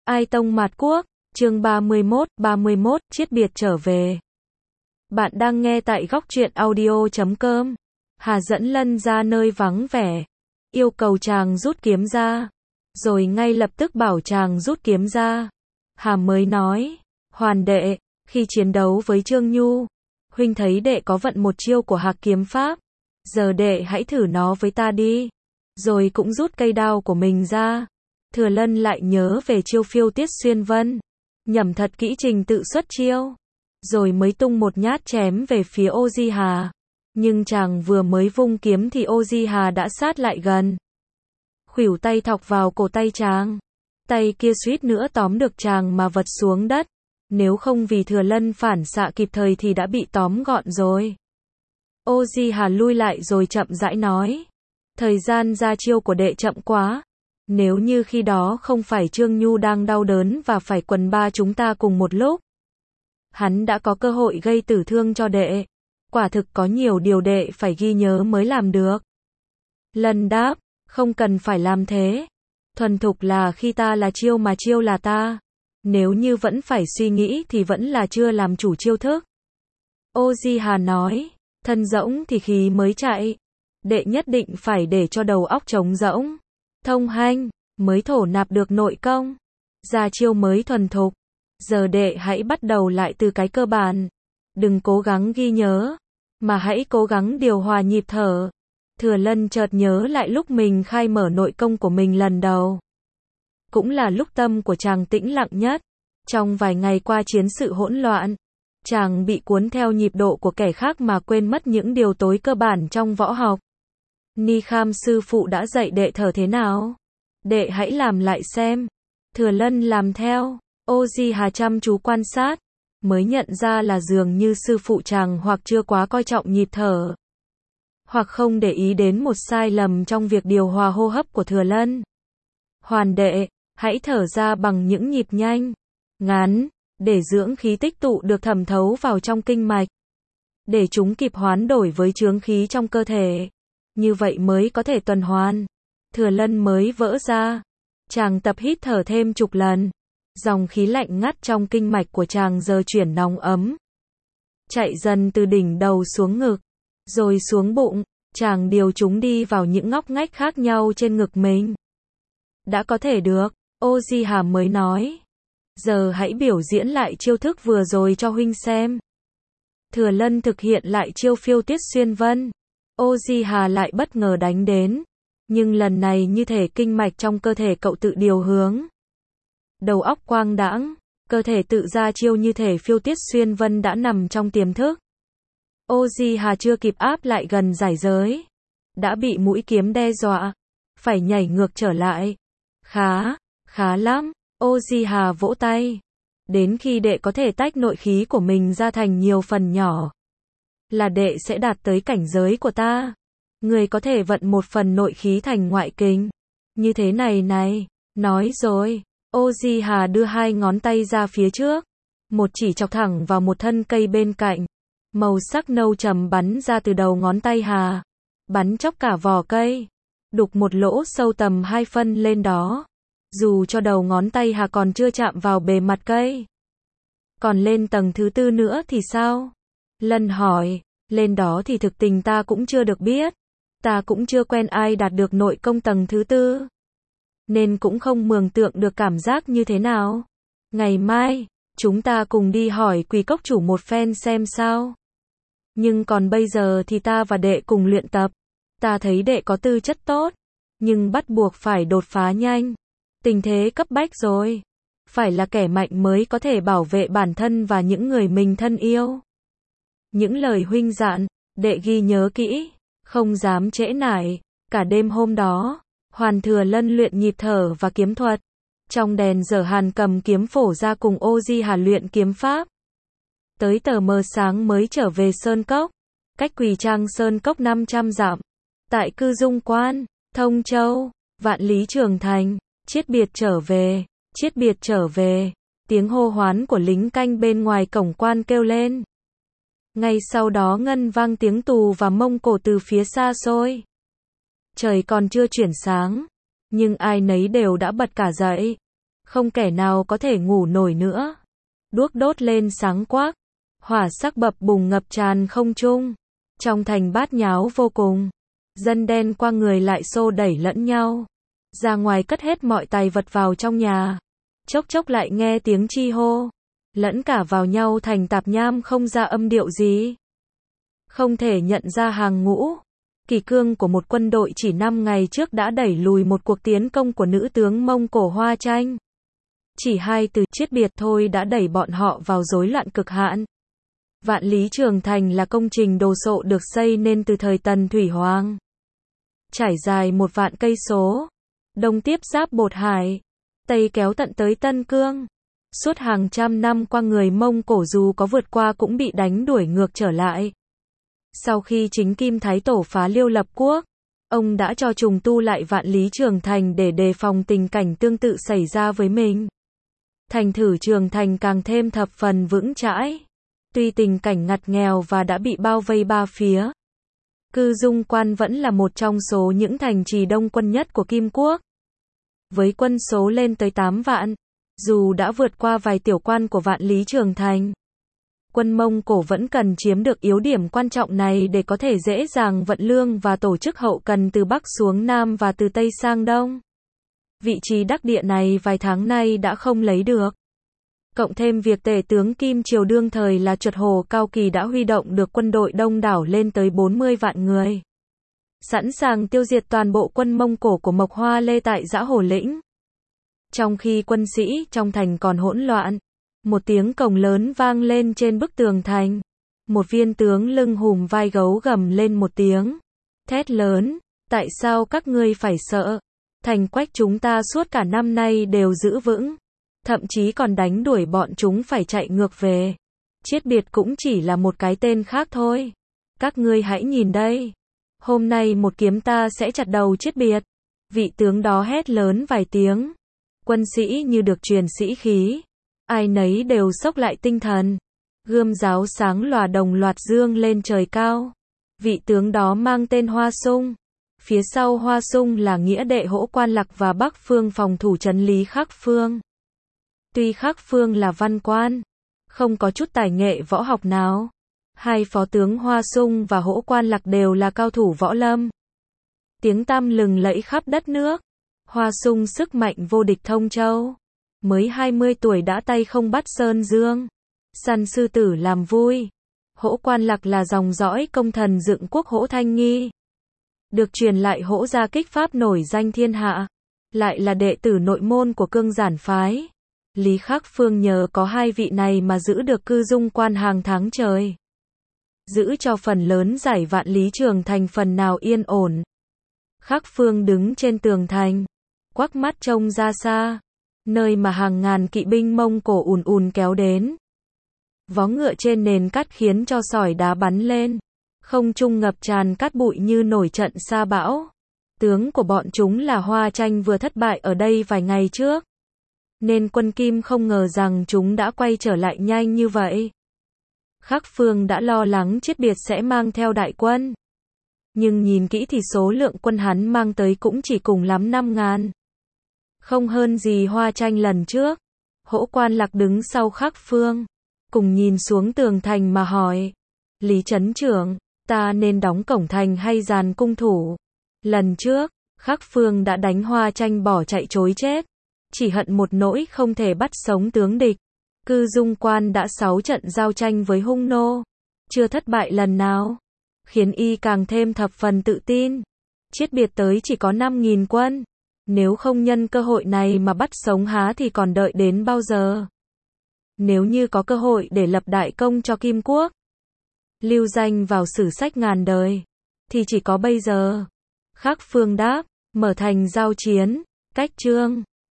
Ai Tông Mạt Quốc, chương 31, Chiết biệt trở về. Bạn đang nghe tại góc truyện audio.com. Hà dẫn Lân ra nơi vắng vẻ, yêu cầu chàng rút kiếm ra, rồi ngay lập tức bảo chàng rút kiếm ra. Hà mới nói, Hoàn đệ, khi chiến đấu với Trương Nhu, huynh thấy đệ có vận một chiêu của Hạc kiếm pháp, giờ đệ hãy thử nó với ta đi. Rồi cũng rút cây đao của mình ra. Thừa Lân lại nhớ về chiêu phiêu tiết xuyên vân, nhẩm thật kỹ trình tự xuất chiêu, rồi mới tung một nhát chém về phía Ô Di Hà. Nhưng chàng vừa mới vung kiếm thì Ô Di Hà đã sát lại gần, khuỷu tay thọc vào cổ tay chàng, tay kia suýt nữa tóm được chàng mà vật xuống đất. Nếu không vì Thừa Lân phản xạ kịp thời thì đã bị tóm gọn rồi. Ô Di Hà lui lại rồi chậm rãi nói, thời gian ra chiêu của đệ chậm quá. Nếu như khi đó không phải Trương Nhu đang đau đớn và phải quần ba chúng ta cùng một lúc, hắn đã có cơ hội gây tử thương cho đệ. Quả thực có nhiều điều đệ phải ghi nhớ mới làm được. Lân đáp, không cần phải làm thế. Thuần thục là khi ta là chiêu mà chiêu là ta. Nếu như vẫn phải suy nghĩ thì vẫn là chưa làm chủ chiêu thức. Ô Di Hà nói, thân rỗng thì khí mới chạy. Đệ nhất định phải để cho đầu óc trống rỗng, thông hành, mới thổ nạp được nội công, ra chiêu mới thuần thục. Giờ đệ hãy bắt đầu lại từ cái cơ bản. Đừng cố gắng ghi nhớ, mà hãy cố gắng điều hòa nhịp thở. Thừa Lân chợt nhớ lại lúc mình khai mở nội công của mình lần đầu. Cũng là lúc tâm của chàng tĩnh lặng nhất. Trong vài ngày qua chiến sự hỗn loạn, chàng bị cuốn theo nhịp độ của kẻ khác mà quên mất những điều tối cơ bản trong võ học. Ni Kham sư phụ đã dạy đệ thở thế nào? Đệ hãy làm lại xem. Thừa Lân làm theo. Ô Di Hà chăm chú quan sát, mới nhận ra là dường như sư phụ chàng hoặc chưa quá coi trọng nhịp thở, hoặc không để ý đến một sai lầm trong việc điều hòa hô hấp của Thừa Lân. Hoàn đệ, hãy thở ra bằng những nhịp nhanh, ngắn, để dưỡng khí tích tụ được thẩm thấu vào trong kinh mạch, để chúng kịp hoán đổi với chướng khí trong cơ thể. Như vậy mới có thể tuần hoàn. Thừa Lân mới vỡ ra. Chàng tập hít thở thêm chục lần. Dòng khí lạnh ngắt trong kinh mạch của chàng giờ chuyển nóng ấm, chạy dần từ đỉnh đầu xuống ngực, rồi xuống bụng. Chàng điều chúng đi vào những ngóc ngách khác nhau trên ngực mình. Đã có thể được, Ô Di Hà mới nói. Giờ hãy biểu diễn lại chiêu thức vừa rồi cho huynh xem. Thừa Lân thực hiện lại chiêu phiêu tiết xuyên vân. Ô Di Hà lại bất ngờ đánh đến. Nhưng lần này như thể kinh mạch trong cơ thể cậu tự điều hướng. Đầu óc quang đãng, cơ thể tự ra chiêu như thể phiêu tiết xuyên vân đã nằm trong tiềm thức. Ô Di Hà chưa kịp áp lại gần giải giới, đã bị mũi kiếm đe dọa, phải nhảy ngược trở lại. Khá lắm, Ô Di Hà vỗ tay. Đến khi đệ có thể tách nội khí của mình ra thành nhiều phần nhỏ, là đệ sẽ đạt tới cảnh giới của ta. Người có thể vận một phần nội khí thành ngoại kình. Như thế này này, nói rồi. Ô Di Hà đưa hai ngón tay ra phía trước, một chỉ chọc thẳng vào một thân cây bên cạnh. Màu sắc nâu trầm bắn ra từ đầu ngón tay Hà, bắn chóc cả vỏ cây, đục một lỗ sâu tầm 2 phân lên đó. Dù cho đầu ngón tay Hà còn chưa chạm vào bề mặt cây. Còn lên tầng thứ tư nữa thì sao? Lân hỏi, lên đó thì thực tình ta cũng chưa được biết. Ta cũng chưa quen ai đạt được nội công tầng thứ tư, nên cũng không mường tượng được cảm giác như thế nào. Ngày mai, chúng ta cùng đi hỏi Quỳ Cốc chủ một phen xem sao. Nhưng còn bây giờ thì ta và đệ cùng luyện tập. Ta thấy đệ có tư chất tốt, nhưng bắt buộc phải đột phá nhanh. Tình thế cấp bách rồi. Phải là kẻ mạnh mới có thể bảo vệ bản thân và những người mình thân yêu. Những lời huynh dặn, đệ ghi nhớ kỹ, không dám trễ nải. Cả đêm hôm đó, Hoàn Thừa Lân luyện nhịp thở và kiếm thuật. Trong đèn Dở Hàn cầm kiếm phổ ra cùng Ô Di Hà luyện kiếm pháp. Tới tờ mờ sáng mới trở về Sơn Cốc, cách Quỳ Trang Sơn Cốc 500 dặm. Tại Cư Dung Quan, Thông Châu, Vạn Lý Trường Thành, Chiết biệt trở về, Chiết biệt trở về. Tiếng hô hoán của lính canh bên ngoài cổng quan kêu lên. Ngay sau đó ngân vang tiếng tù và Mông Cổ từ phía xa xôi. Trời còn chưa chuyển sáng, nhưng ai nấy đều đã bật cả dậy. không kẻ nào có thể ngủ nổi nữa. Đuốc đốt lên sáng quắc, hỏa sắc bập bùng ngập tràn không trung. Trong thành bát nháo vô cùng, dân đen qua người lại xô đẩy lẫn nhau. Ra ngoài cất hết mọi tài vật vào trong nhà. Chốc chốc lại nghe tiếng chi hô, lẫn cả vào nhau thành tạp nham không ra âm điệu gì. Không thể nhận ra hàng ngũ. Kỳ cương của một quân đội chỉ 5 ngày trước đã đẩy lùi một cuộc tiến công của nữ tướng Mông Cổ Hoa Tranh. Chỉ 2 từ chiết biệt thôi đã đẩy bọn họ vào rối loạn cực hạn. Vạn Lý Trường Thành là công trình đồ sộ được xây nên từ thời Tần Thủy Hoàng. Trải dài 1 vạn cây số, đông tiếp giáp Bột Hải, tây kéo tận tới Tân Cương. Suốt hàng trăm năm qua người Mông Cổ dù có vượt qua cũng bị đánh đuổi ngược trở lại. Sau khi chính Kim Thái Tổ phá Liêu lập quốc, ông đã cho trùng tu lại Vạn Lý Trường Thành để đề phòng tình cảnh tương tự xảy ra với mình. Thành thử Trường Thành càng thêm thập phần vững chãi. Tuy tình cảnh ngặt nghèo và đã bị bao vây 3 phía, Cư Dung Quan vẫn là một trong số những thành trì đông quân nhất của Kim Quốc. Với quân số lên tới 8 vạn, dù đã vượt qua vài tiểu quan của Vạn Lý Trường Thành, quân Mông Cổ vẫn cần chiếm được yếu điểm quan trọng này để có thể dễ dàng vận lương và tổ chức hậu cần từ Bắc xuống Nam và từ Tây sang Đông. Vị trí đắc địa này vài tháng nay đã không lấy được. Cộng thêm việc tể tướng Kim Triều đương thời là Chuột Hồ Cao Kỳ đã huy động được quân đội đông đảo lên tới 40 vạn người. Sẵn sàng tiêu diệt toàn bộ quân Mông Cổ của Mộc Hoa Lê tại Dã Hổ Lĩnh. Trong khi quân sĩ trong thành còn hỗn loạn, một tiếng cồng lớn vang lên trên bức tường thành. Một viên tướng lưng hùm vai gấu gầm lên một tiếng, thét lớn, tại sao các ngươi phải sợ? Thành Quách chúng ta suốt cả năm nay đều giữ vững, thậm chí còn đánh đuổi bọn chúng phải chạy ngược về. Chiết biệt cũng chỉ là một cái tên khác thôi. Các ngươi hãy nhìn đây. Hôm nay một kiếm ta sẽ chặt đầu Chiết biệt. Vị tướng đó hét lớn vài tiếng. Quân sĩ như được truyền sĩ khí. Ai nấy đều xốc lại tinh thần. Gươm giáo sáng lòa đồng loạt dương lên trời cao. Vị tướng đó mang tên Hoa Sung. Phía sau Hoa Sung là nghĩa đệ Hỗ Quan Lạc và Bắc Phương phòng thủ trấn Lý Khắc Phương. Tuy Khắc Phương là văn quan, không có chút tài nghệ võ học nào. Hai phó tướng Hoa Sung và Hỗ Quan Lạc đều là cao thủ võ lâm. Tiếng tăm lừng lẫy khắp đất nước. Hoa Sung sức mạnh vô địch thông châu. Mới 20 tuổi đã tay không bắt sơn dương. Săn sư tử làm vui. Hỗ Quan Lạc là dòng dõi công thần dựng quốc Hỗ Thanh Nghi. Được truyền lại Hỗ gia kích pháp nổi danh thiên hạ. Lại là đệ tử nội môn của Cương Giản phái. Lý Khắc Phương nhờ có hai vị này mà giữ được Cư Dung Quan hàng tháng trời. Giữ cho phần lớn giải Vạn Lý Trường Thành phần nào yên ổn. Khắc Phương đứng trên tường thành, quắc mắt trông ra xa, nơi mà hàng ngàn kỵ binh Mông Cổ ùn ùn kéo đến. Vó ngựa trên nền cát khiến cho sỏi đá bắn lên, không trung ngập tràn cát bụi như nổi trận sa bão. Tướng của bọn chúng là Hoa Tranh vừa thất bại ở đây vài ngày trước, nên quân Kim không ngờ rằng chúng đã quay trở lại nhanh như vậy. Khắc Phương đã lo lắng Chiết biệt sẽ mang theo đại quân. Nhưng nhìn kỹ thì số lượng quân hắn mang tới cũng chỉ cùng lắm 5.000. Không hơn gì Hoa Tranh lần trước. Hỗ Quan Lạc đứng sau Khắc Phương, cùng nhìn xuống tường thành mà hỏi. Lý Trấn Trưởng, ta nên đóng cổng thành hay dàn cung thủ? Lần trước, Khắc Phương đã đánh Hoa Tranh bỏ chạy trối chết. Chỉ hận một nỗi không thể bắt sống tướng địch. Cư Dung Quan đã 6 trận giao tranh với hung nô, chưa thất bại lần nào, khiến y càng thêm thập phần tự tin. Chiết biệt tới chỉ có 5.000 quân, nếu không nhân cơ hội này mà bắt sống há thì còn đợi đến bao giờ? Nếu như có cơ hội để lập đại công cho Kim Quốc, lưu danh vào sử sách ngàn đời, thì chỉ có bây giờ. Khắc Phương đáp, mở thành giao chiến, cách trương.